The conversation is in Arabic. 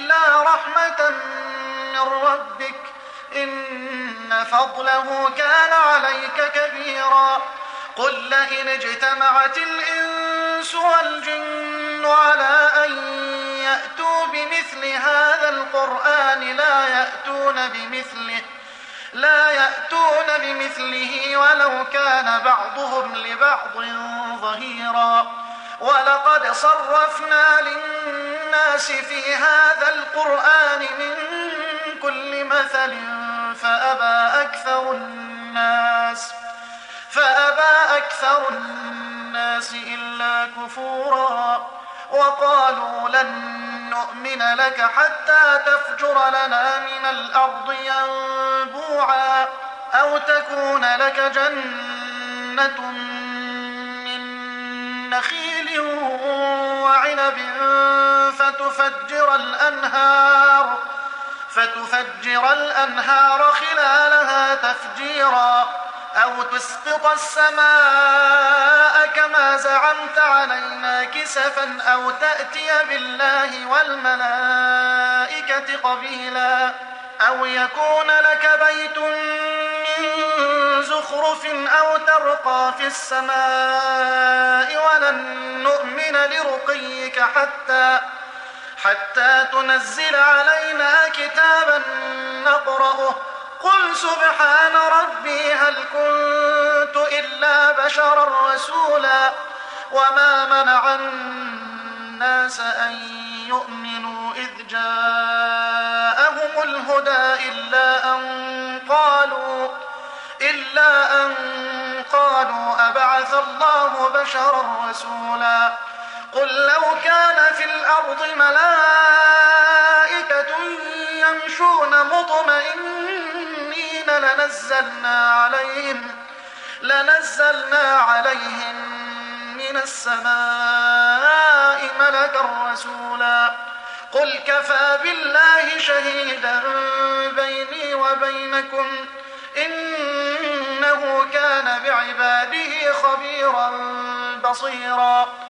إلا رحمة من ربك إن فضله كان عليك كبيرا. قل لئن اجتمعت الإنس والجن على أن يأتوا بمثل هذا القرآن لا يأتون بمثله ولو كان بعضهم لبعض ظهيرا. ولقد صرفنا للناس في هذا القرآن من كل مثل فأبى أكثر الناس إلا كفورا. وقالوا لن نؤمن لك حتى تفجر لنا من الأرض ينبوعا أو تكون لك جنة من نخيل وعنب فتفجر الأنهار خلالها تفجيرا أو تسقط السماء كما زعمت علينا كسفا أو تأتي بالله والملائكة قبيلا أو يكون لك بيت من زخرف أو ترقى في السماء ولن نؤمن لرقيك حتى تنزل علينا كتابا نقرأه. قل سبحان ربي هل كنت إلا بشرا رسولا. وما منع الناس أن يؤمنوا إذ جاءهم الهدى إلا أن قالوا أبعث الله بشرا رسولا. قل لو كان في الأرض ملائكة يمشون مطمئنين لنزلنا عليهم من السماء ملكا رسولا. قل كفى بالله شهيدا بيني وبينكم إنه كان بعباده خبيرا بصيرا.